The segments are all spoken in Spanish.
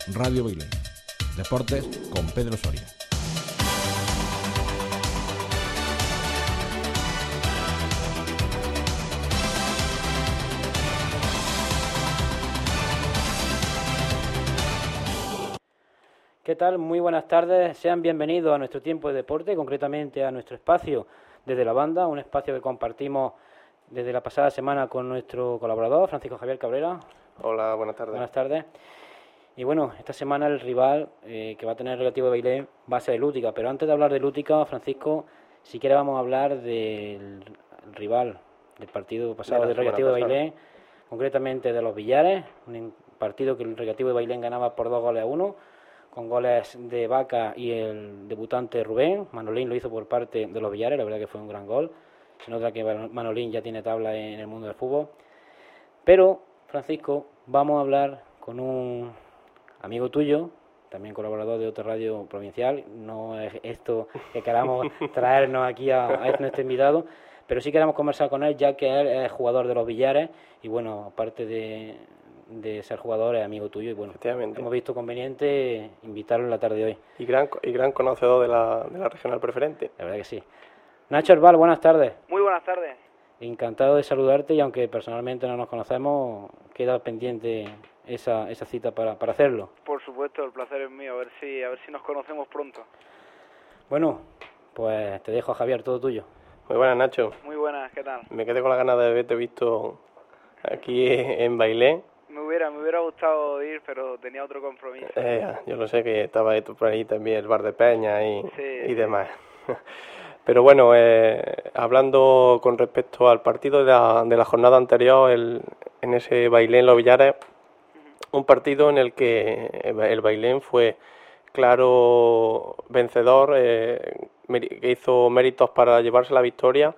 Radio Bailén. Deportes con Pedro Soria. ¿Qué tal? Muy buenas tardes. Sean bienvenidos a nuestro tiempo de deporte, concretamente a nuestro espacio desde la banda, un espacio que compartimos desde la pasada semana con nuestro colaborador, Francisco Javier Cabrera. Hola, buenas tardes. Buenas tardes. Y bueno, esta semana el rival que va a tener el Recreativo de Bailén va a ser el Útica, pero antes de hablar del Útica, Francisco, si quieres vamos a hablar del rival del partido pasado del Recreativo de Bailén, concretamente de los Villares, un partido que el Recreativo de Bailén ganaba por 2-1, con goles de Vaca y el debutante Rubén. Manolín lo hizo por parte de los Villares, la verdad que fue un gran gol. Se nota que Manolín ya tiene tabla en el mundo del fútbol. Pero, Francisco, vamos a hablar con un amigo tuyo, también colaborador de otra radio provincial. No es esto que queramos traernos aquí a nuestro invitado, pero sí queremos conversar con él, ya que él es jugador de los Villares y bueno, aparte de ser jugador, es amigo tuyo y bueno, hemos visto conveniente invitarlo en la tarde de hoy. Y gran conocedor de la regional preferente. La verdad que sí. Nacho Herbal, buenas tardes. Muy buenas tardes. Encantado de saludarte y aunque personalmente no nos conocemos, queda pendiente esa cita para hacerlo. Por supuesto, el placer es mío, a ver si nos conocemos pronto. Bueno, pues te dejo a Javier, todo tuyo. Muy buenas, Nacho. Muy buenas, ¿qué tal? Me quedé con la ganas de haberte visto aquí en Bailén. Me hubiera gustado ir, pero tenía otro compromiso. Yo lo sé que estaba por ahí también el bar de Peña y demás. Sí. Pero bueno, hablando con respecto al partido de la jornada anterior, en ese Bailén Los Villares, un partido en el que el Bailén fue claro vencedor, que hizo méritos para llevarse la victoria.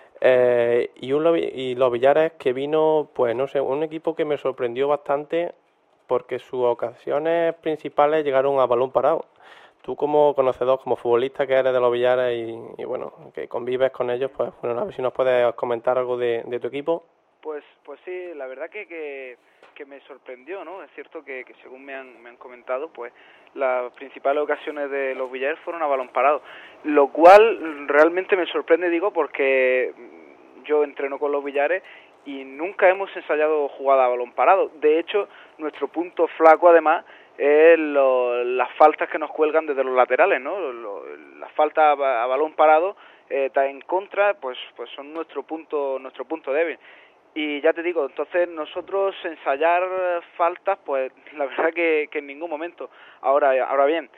Y los Villares que vino, pues no sé, un equipo que me sorprendió bastante porque sus ocasiones principales llegaron a balón parado. Tú como conocedor, como futbolista que eres de los Villares y bueno, que convives con ellos, pues bueno, a ver si nos puedes comentar algo de tu equipo. Pues sí, la verdad que me sorprendió, ¿no? Es cierto que según me han comentado, pues las principales ocasiones de los Villares fueron a balón parado, lo cual realmente me sorprende, digo, porque yo entreno con los Villares y nunca hemos ensayado jugada a balón parado. De hecho, nuestro punto flaco, además, es las faltas que nos cuelgan desde los laterales, ¿no? Las faltas a balón parado en contra, pues son nuestro punto débil. Y ya te digo, entonces nosotros ensayar faltas, pues la verdad que en ningún momento. Ahora bien,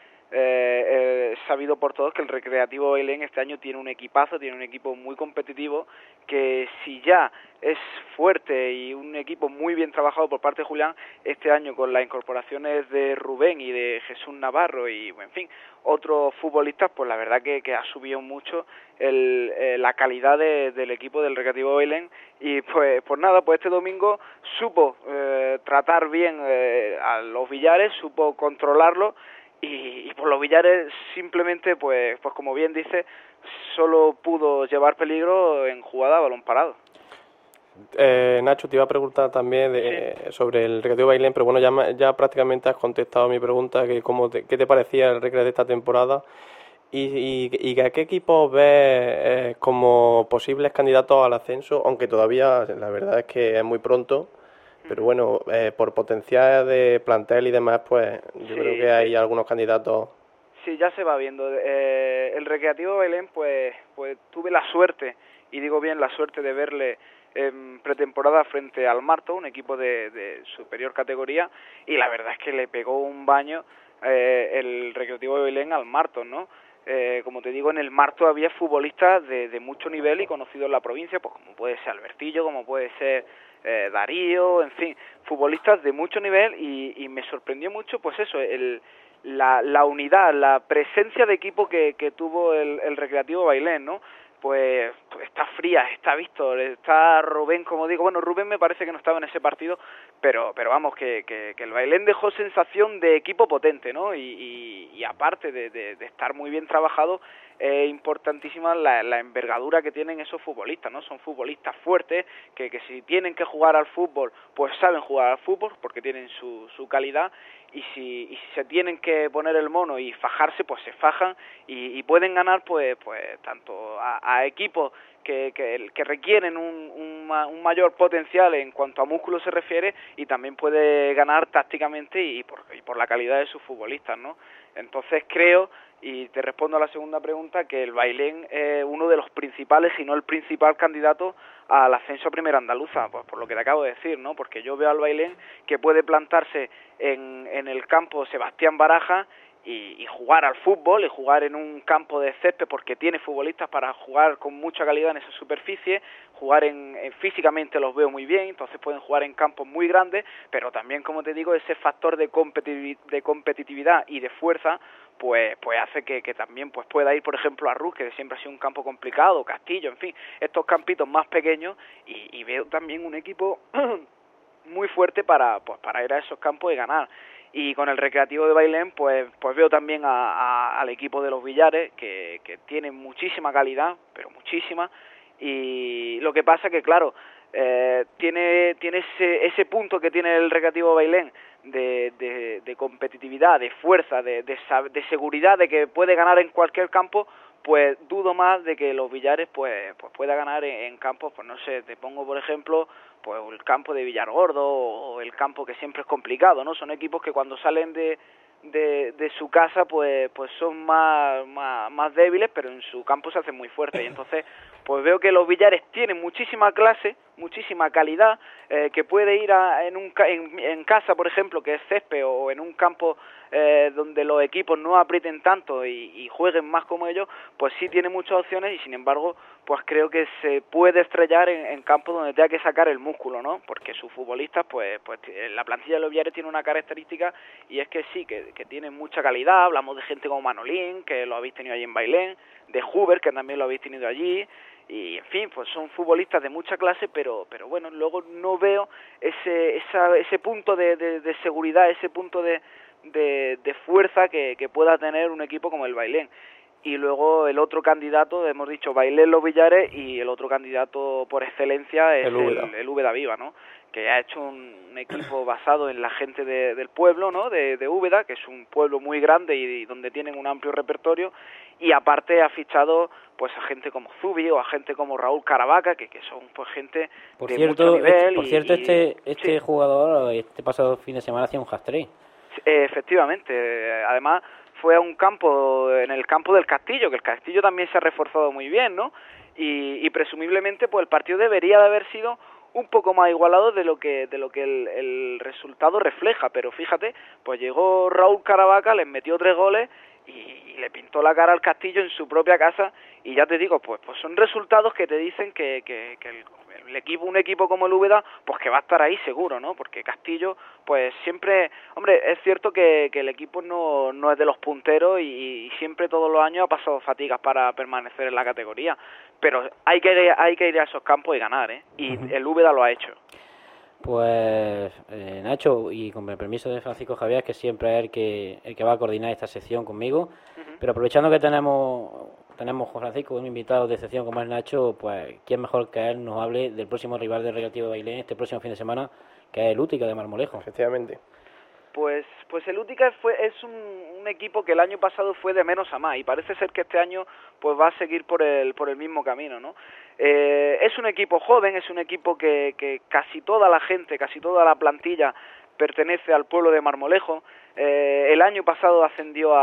sabido por todos que el Recreativo Bailén este año tiene un equipazo, tiene un equipo muy competitivo, que si ya es fuerte y un equipo muy bien trabajado por parte de Julián, este año con las incorporaciones de Rubén y de Jesús Navarro y, en fin, otros futbolistas, pues la verdad que ha subido mucho la calidad del equipo del Recreativo Bailén y pues nada, pues este domingo supo tratar bien a los Villares, supo controlarlo. Y por los Villares simplemente, pues como bien dice, solo pudo llevar peligro en jugada a balón parado. Nacho, te iba a preguntar también sobre el Recreativo Bailén, pero bueno, ya prácticamente has contestado mi pregunta, que ¿qué te parecía el Recre de esta temporada? ¿Y a qué equipos ves como posibles candidatos al ascenso? Aunque todavía la verdad es que es muy pronto. Pero bueno, por potencial de plantel y demás, pues yo creo que hay algunos candidatos. Sí, ya se va viendo. El Recreativo Bailén, pues tuve la suerte, y digo bien la suerte de verle en pretemporada frente al Marto, un equipo de superior categoría, y la verdad es que le pegó un baño el Recreativo de Bailén al Marto, ¿no? Como te digo, en el Marto había futbolistas de mucho nivel y conocidos en la provincia, pues como puede ser Albertillo, como puede ser Darío, en fin, futbolistas de mucho nivel y me sorprendió mucho, pues eso, la unidad, la presencia de equipo que tuvo el Recreativo Bailén, ¿no? Pues está Frías, está Víctor, está Rubén, como digo, bueno, Rubén me parece que no estaba en ese partido, pero vamos, que el Bailén dejó sensación de equipo potente, ¿no? Y aparte de estar muy bien trabajado, es importantísima la envergadura que tienen esos futbolistas, ¿no? Son futbolistas fuertes que si tienen que jugar al fútbol, pues saben jugar al fútbol porque tienen su calidad, y si se tienen que poner el mono y fajarse, pues se fajan y pueden ganar pues tanto a equipos que requieren un mayor potencial en cuanto a músculo se refiere, y también puede ganar tácticamente y por la calidad de sus futbolistas, ¿no? Entonces creo, y te respondo a la segunda pregunta, que el Bailén es uno de los principales, si no el principal candidato al ascenso a Primera Andaluza, pues por lo que te acabo de decir, ¿no? Porque yo veo al Bailén que puede plantarse en el campo Sebastián Baraja y jugar al fútbol, y jugar en un campo de césped, porque tiene futbolistas para jugar con mucha calidad en esa superficie, jugar físicamente los veo muy bien, entonces pueden jugar en campos muy grandes, pero también, como te digo, ese factor de competitividad y de fuerza pues hace que también pues pueda ir, por ejemplo, a Rus, que siempre ha sido un campo complicado, Castillo, en fin, estos campitos más pequeños, y veo también un equipo muy fuerte para ir a esos campos y ganar. Y con el Recreativo de Bailén pues veo también al equipo de los Villares, que tiene muchísima calidad, pero muchísima, y lo que pasa que claro, tiene ese punto que tiene el Recreativo de Bailén de competitividad, de fuerza, de seguridad de que puede ganar en cualquier campo. Pues dudo más de que los Villares pues pueda ganar en campos, pues no sé, te pongo por ejemplo pues el campo de Villargordo o el campo que siempre es complicado, ¿no? Son equipos que cuando salen de su casa pues son más débiles, pero en su campo se hacen muy fuertes, y entonces pues veo que los Villares tienen muchísima clase, muchísima calidad, que puede ir en casa, por ejemplo, que es césped, o en un campo donde los equipos no aprieten tanto y jueguen más como ellos, pues sí tiene muchas opciones, y sin embargo pues creo que se puede estrellar en campos donde tenga que sacar el músculo, ¿no? Porque sus futbolistas pues la plantilla de los Villares tiene una característica, y es que sí, que tienen mucha calidad. Hablamos de gente como Manolín, que lo habéis tenido allí en Bailén, de Huber, que también lo habéis tenido allí, y en fin, pues son futbolistas de mucha clase, pero bueno, luego no veo ese punto de seguridad, ese punto de fuerza que pueda tener un equipo como el Bailén. Y luego el otro candidato, hemos dicho Bailén, los Villares, y el otro candidato por excelencia es el Úbeda Viva, ¿no? Que ha hecho un equipo basado en la gente del pueblo, ¿no? De Úbeda, que es un pueblo muy grande y donde tienen un amplio repertorio, y aparte ha fichado pues a gente como Zubi o a gente como Raúl Caravaca, que son pues gente de mucho nivel. Por cierto, este jugador este pasado fin de semana hacía un hat-trick. Efectivamente, además fue a un campo, en el campo del Castillo, que el Castillo también se ha reforzado muy bien, ¿no? Y presumiblemente pues el partido debería de haber sido un poco más igualado de lo que el resultado refleja, pero fíjate, pues llegó Raúl Caravaca, les metió 3 goles y le pintó la cara al Castillo en su propia casa, y ya te digo, pues son resultados que te dicen que el equipo, un equipo como el Úbeda, pues que va a estar ahí seguro, ¿no? Porque Castillo, pues siempre, hombre, es cierto que el equipo no es de los punteros y siempre todos los años ha pasado fatigas para permanecer en la categoría, pero hay que ir a esos campos y ganar, ¿eh? Y el Úbeda lo ha hecho. Pues Nacho, y con el permiso de Francisco Javier, que siempre es el que va a coordinar esta sección conmigo, pero aprovechando que tenemos Juan Francisco, un invitado de sección como es Nacho, pues quién mejor que él nos hable del próximo rival del Recreativo de Bailén este próximo fin de semana, que es el Útica de Marmolejo. Efectivamente. Pues el Útica es un equipo que el año pasado fue de menos a más, y parece ser que este año pues va a seguir por el mismo camino, ¿no? Es un equipo joven, es un equipo que casi toda la gente, casi toda la plantilla pertenece al pueblo de Marmolejo. El año pasado ascendió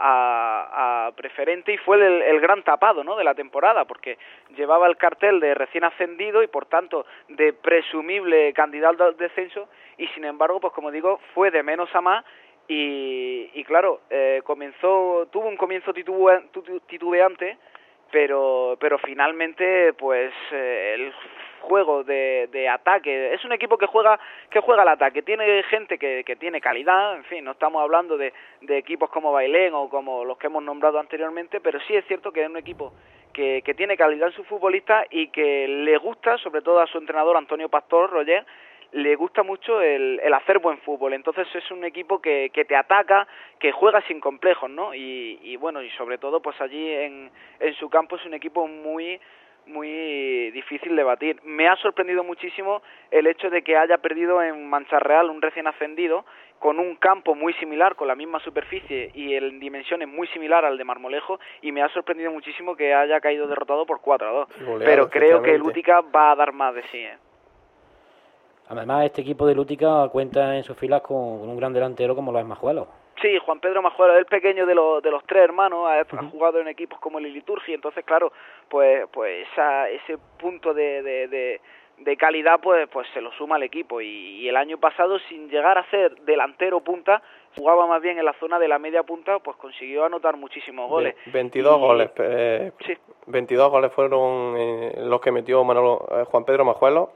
a preferente y fue el gran tapado, ¿no?, de la temporada, porque llevaba el cartel de recién ascendido y por tanto de presumible candidato al descenso, y sin embargo, pues como digo, fue de menos a más. Y claro, tuvo un comienzo titubeante, pero finalmente pues el juego de ataque, es un equipo que juega al ataque, tiene gente que tiene calidad, en fin, no estamos hablando de equipos como Bailén o como los que hemos nombrado anteriormente, pero sí es cierto que es un equipo que tiene calidad en sus futbolistas y que le gusta, sobre todo a su entrenador Antonio Pastor Roger, le gusta mucho el hacer buen fútbol. Entonces es un equipo que te ataca, que juega sin complejos, ¿no? Y bueno, y sobre todo pues allí en su campo es un equipo muy difícil de batir. Me ha sorprendido muchísimo el hecho de que haya perdido en Mancha Real, un recién ascendido, con un campo muy similar, con la misma superficie y en dimensiones muy similar al de Marmolejo, y me ha sorprendido muchísimo que haya caído derrotado por 4-2. Pero creo que el Útica va a dar más de sí, ¿eh? Además, este equipo de Útica cuenta en sus filas con un gran delantero como lo es Majuelo. Sí, Juan Pedro Majuelo es el pequeño de los tres hermanos, ha jugado en equipos como el Liturgia, entonces claro, pues ese punto de calidad pues se lo suma al equipo, y el año pasado, sin llegar a ser delantero punta, jugaba más bien en la zona de la media punta, pues consiguió anotar muchísimos goles. 22 goles, sí. 22 goles fueron los que metió Juan Pedro Majuelo.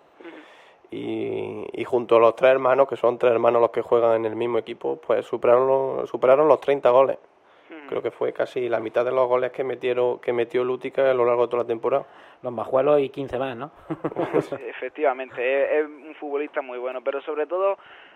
Y junto a los tres hermanos, que son tres hermanos los que juegan en el mismo equipo, pues superaron los 30 goles. Creo que fue casi la mitad de los goles que metió el Útica a lo largo de toda la temporada. Los Majuelos y 15 más, ¿no? Efectivamente, es un futbolista muy bueno, pero sobre todo,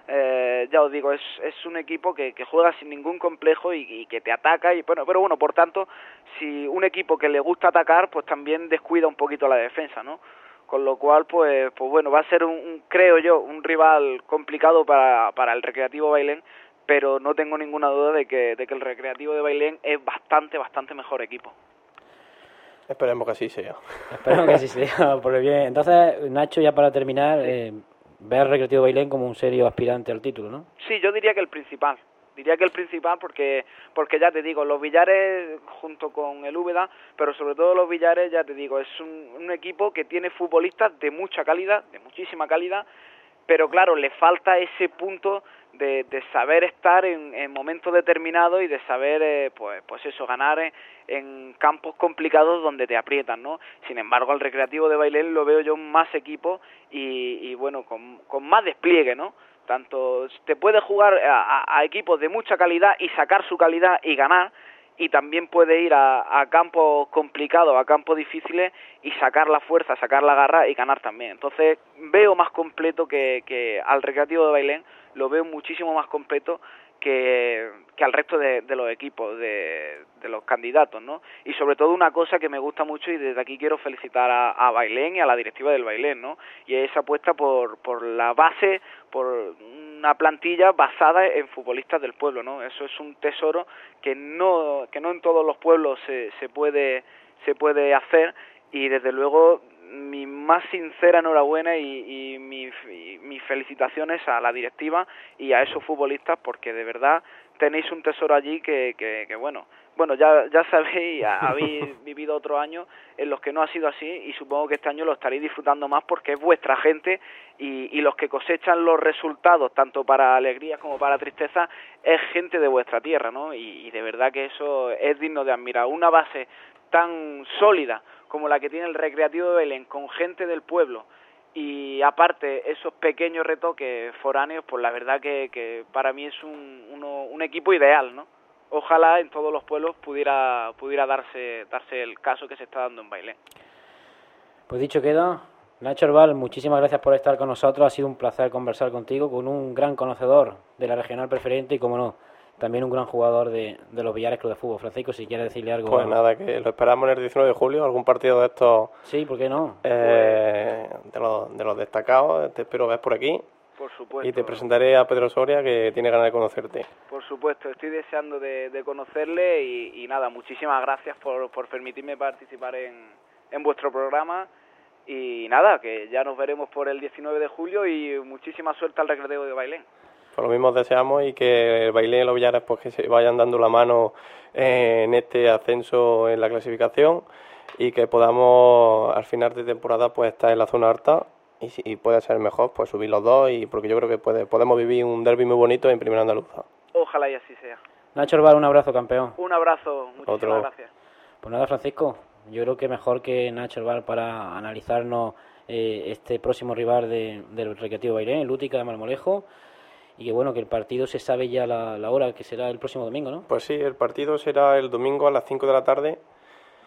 ya os digo, es un equipo que juega sin ningún complejo y que te ataca, y bueno, pero bueno, por tanto, si un equipo que le gusta atacar, pues también descuida un poquito la defensa, ¿no? Con lo cual, pues bueno, va a ser creo yo, un rival complicado para el Recreativo Bailén, pero no tengo ninguna duda de que el Recreativo de Bailén es bastante mejor equipo. Esperemos que así sea. Esperemos que así sea, por el bien. Entonces, Nacho, ya para terminar, ve al Recreativo Bailén como un serio aspirante al título, ¿no? Sí, yo diría que el principal. Porque ya te digo, los Villares junto con el Úbeda, pero sobre todo los Villares, ya te digo, es un equipo que tiene futbolistas de mucha calidad, de muchísima calidad, pero claro, le falta ese punto de saber estar en momentos determinados y de saber, pues eso, ganar en campos complicados donde te aprietan, ¿no? Sin embargo, al Recreativo de Bailén lo veo yo más equipo y bueno, con más despliegue, ¿no? Tanto te puede jugar a equipos de mucha calidad y sacar su calidad y ganar, y también puede ir a campos complicados, a campos difíciles y sacar la fuerza, sacar la garra y ganar también. Entonces veo más completo que al Recreativo de Bailén, lo veo muchísimo más completo que al resto de los equipos, de los candidatos, ¿no? Y sobre todo una cosa que me gusta mucho, y desde aquí quiero felicitar a Bailén y a la directiva del Bailén, ¿no? Y es esa apuesta por la base, por una plantilla basada en futbolistas del pueblo, ¿no? Eso es un tesoro que no en todos los pueblos se puede hacer, y desde luego mi más sincera enhorabuena y mis felicitaciones a la directiva y a esos futbolistas, porque de verdad tenéis un tesoro allí que bueno, ya sabéis, habéis vivido otros años en los que no ha sido así, y supongo que este año lo estaréis disfrutando más porque es vuestra gente, y los que cosechan los resultados, tanto para alegría como para tristeza, es gente de vuestra tierra, ¿no? Y de verdad que eso es digno de admirar. Una base tan sólida como la que tiene el Recreativo de Belén, con gente del pueblo, y aparte esos pequeños retoques foráneos, pues la verdad que para mí es un equipo ideal, ¿no? Ojalá en todos los pueblos pudiera darse el caso que se está dando en Bailén. Pues dicho queda, Nacho Arbal, muchísimas gracias por estar con nosotros, ha sido un placer conversar contigo, con un gran conocedor de la regional preferente y, como no, también un gran jugador de los Villares Club de Fútbol. Francisco, si quieres decirle algo. Pues nada, que lo esperamos el 19 de julio, algún partido de estos. Sí, ¿por qué no? De los destacados, te espero ver por aquí. Por supuesto. Y te presentaré a Pedro Soria, que tiene ganas de conocerte. Por supuesto, estoy deseando de conocerle, y nada, muchísimas gracias por permitirme participar en vuestro programa, y nada, que ya nos veremos por el 19 de julio y muchísima suerte al Recreativo de Bailén. Pues lo mismo deseamos, y que el Bailén y los Villares pues que se vayan dando la mano en este ascenso en la clasificación, y que podamos al final de temporada pues estar en la zona alta, y si puede ser mejor pues subir los dos, y porque yo creo que podemos vivir un derbi muy bonito en Primera Andaluza. Ojalá y así sea. Nacho Arbal, un abrazo, campeón. Un abrazo, muchísimas gracias. Pues nada, Francisco, yo creo que mejor que Nacho Arbal para analizarnos este próximo rival del Recreativo Bailén, el Útica de Marmolejo. Y que bueno, que el partido se sabe ya la hora, que será el próximo domingo, ¿no? Pues sí, el partido será el domingo a las 5 de la tarde,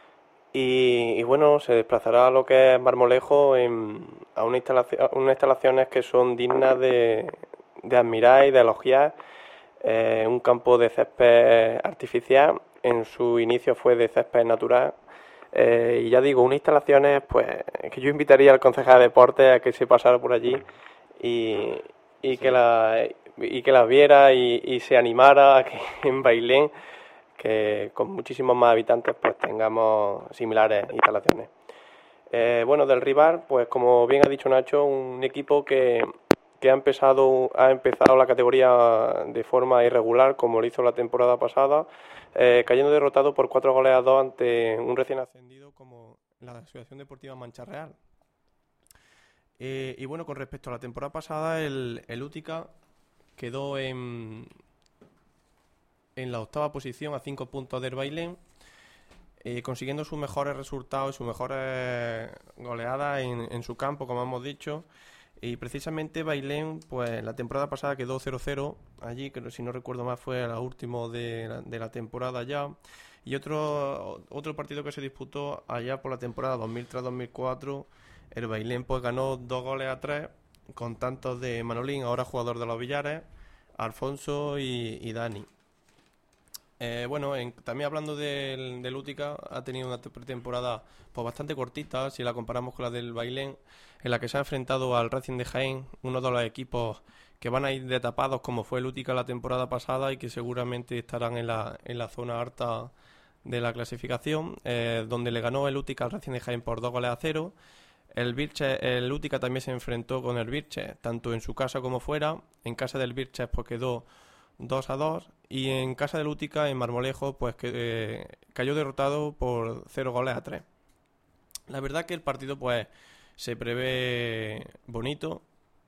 Y bueno, se desplazará a lo que es Marmolejo a unas instalaciones que son dignas de admirar y de elogiar. Un campo de césped artificial, en su inicio fue de césped natural. Y ya digo, unas instalaciones pues que yo invitaría al concejal de deportes a que se pasara por allí y que las viera y se animara a que en Bailén, que con muchísimos más habitantes, pues tengamos similares instalaciones. Bueno, del rival, pues como bien ha dicho Nacho, un equipo que ha empezado la categoría de forma irregular, como lo hizo la temporada pasada, cayendo derrotado por 4-2 ante un recién ascendido como la Asociación Deportiva Mancha Real. Y bueno, con respecto a la temporada pasada, el Útica quedó en la 8ª posición a 5 puntos del Bailén, consiguiendo sus mejores resultados y sus mejores goleadas en su campo, como hemos dicho. Y precisamente Bailén, pues la temporada pasada quedó 0-0 allí, que si no recuerdo mal fue el último de la temporada ya. Y otro partido que se disputó allá por la temporada 2003-2004, el Bailén pues ganó 2-3 con tantos de Manolín, ahora jugador de los Villares, Alfonso y Dani. Bueno, también hablando del Útica, ha tenido una pretemporada pues bastante cortita si la comparamos con la del Bailén, en la que se ha enfrentado al Racing de Jaén, uno de los equipos que van a ir de tapados como fue el Útica la temporada pasada y que seguramente estarán en la zona alta de la clasificación, donde le ganó el Útica al Racing de Jaén por 2-0. El Útica también se enfrentó con el Birche, tanto en su casa como fuera. En casa del Birche pues quedó 2-2 y en casa del Útica, en Marmolejo, pues cayó derrotado por 0-3. La verdad que el partido pues se prevé bonito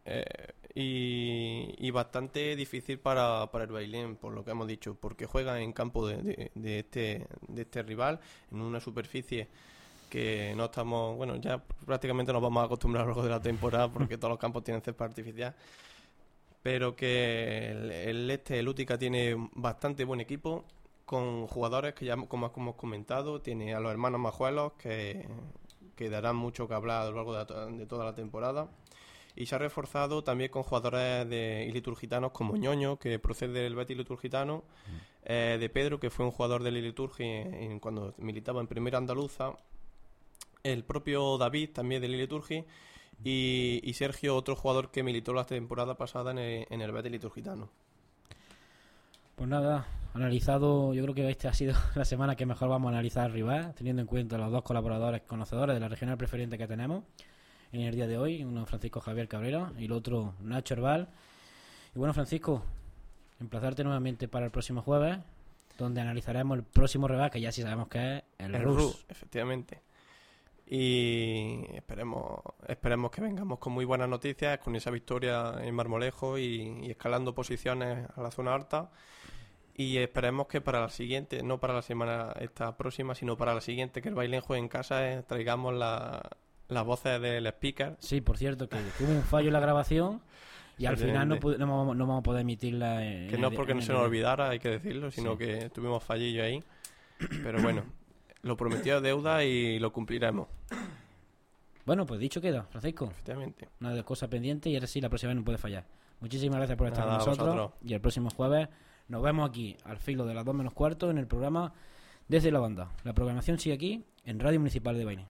y bastante difícil para el Bailén, por lo que hemos dicho, porque juega en campo de este rival, en una superficie que no estamos, bueno, ya prácticamente nos vamos a acostumbrar a lo largo de la temporada porque todos los campos tienen césped artificial. Pero que el Útica tiene bastante buen equipo, con jugadores que ya, como hemos comentado, tiene a los hermanos Majuelos, que darán mucho que hablar a lo largo de toda la temporada. Y se ha reforzado también con jugadores de iliturgitanos como Ñoño, que procede del Betis Liturgitano, de Pedro, que fue un jugador del Iliturgi cuando militaba en Primera Andaluza, el propio David, también del Iliturgi, y Sergio, otro jugador que militó la temporada pasada en el Betis Liturgitano. Pues nada, analizado, yo creo que esta ha sido la semana que mejor vamos a analizar al rival, teniendo en cuenta los dos colaboradores conocedores de la regional preferente que tenemos en el día de hoy, uno Francisco Javier Cabrera y el otro Nacho Herbal. Y bueno, Francisco, emplazarte nuevamente para el próximo jueves, donde analizaremos el próximo rival, que ya sí sabemos que es el RUS. Efectivamente. Y esperemos que vengamos con muy buenas noticias, con esa victoria en Marmolejo y escalando posiciones a la zona alta. Y esperemos que para la siguiente, no para la semana esta próxima, sino para la siguiente, que el Bailén juegue en casa, traigamos las voces del speaker. Sí, por cierto, que hubo un fallo en la grabación y al final no vamos a poder emitirla. Que no es porque no se nos olvidara, hay que decirlo, sino sí, que tuvimos fallillo ahí. Pero bueno, lo prometido es deuda y lo cumpliremos. Bueno, pues dicho queda, Francisco. Efectivamente. Una de cosas pendientes y ahora sí, la próxima vez no puede fallar. Muchísimas gracias por estar con nosotros. Vosotros. Y el próximo jueves nos vemos aquí al filo de las 2 menos cuarto en el programa Desde la Banda. La programación sigue aquí en Radio Municipal de Bailén.